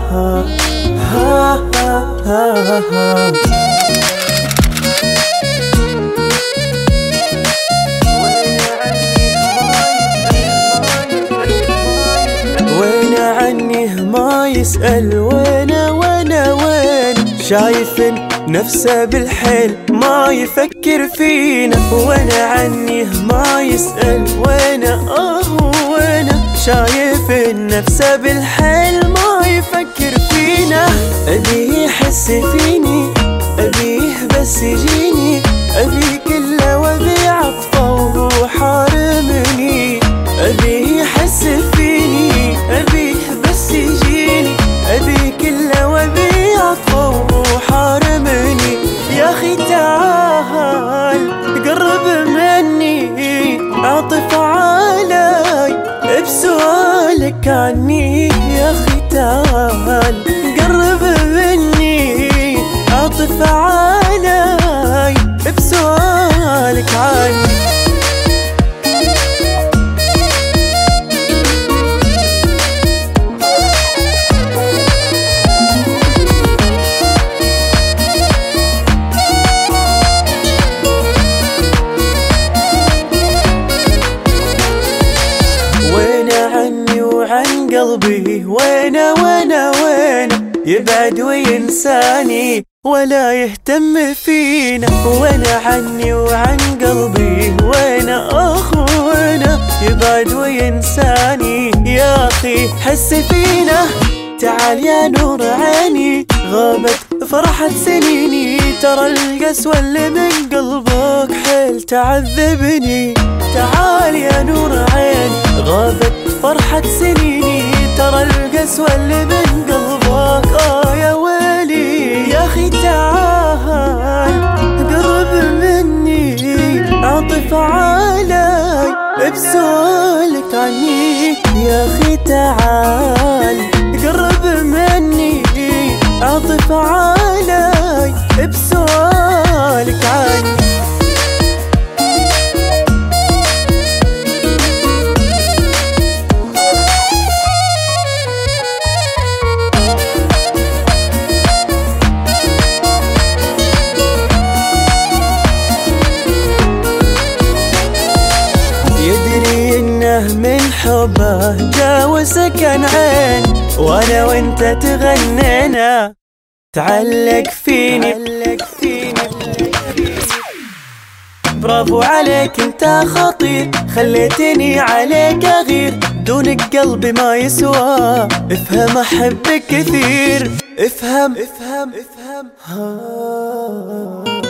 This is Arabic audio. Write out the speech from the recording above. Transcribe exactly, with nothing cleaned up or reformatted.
وين عنه ما يسأل، وينه وينه وين شايف نفسه بالحيل ما يفكر فينا. وين عنه ما يسأل، وينه آه وينه شايف نفسه بالحيل ما يفكر فينا. أبيه يحس فيني، أبيه بس يجيني، أبيه كله وأبي عطفه وهو حارمني. أبيه يحس فيني، أبيه بس يجيني، أبيه كله وأبي عطفه وهو حارمني. يا أخي تعال قرب مني، عاطف علي بسؤالك عني. يا أخي تعال قرب مني، عاطف علي بسؤالك عني. وعن قلبي وينه وينه وينه يبعد وينساني ولا يهتم فينا. وينه عني وعن قلبي وينه أخ وينه يبعد وينساني. يا أخي حس فينا، تعال يا نور عيني، غابت فرحة سنيني. ترى القسوة اللي من قلبك حيل تعذبني. تعال يا نور عيني، غابت فرحة سنيني. ترى القسوة اللي من قلبك آه يا ويلي. يا أخي تعال قرب مني، عاطف علي بسؤالك عني. يا أخي تعال قرب مني، عاطف علي بسؤالك عني. من حبه جا وسكن عين، وانا وانت تغنينا. تعلق فيني برافو عليك انت خطير، خليتني عليك اغير. دونك قلبي ما يسوى، افهم احبك كثير. افهم افهم افهم ها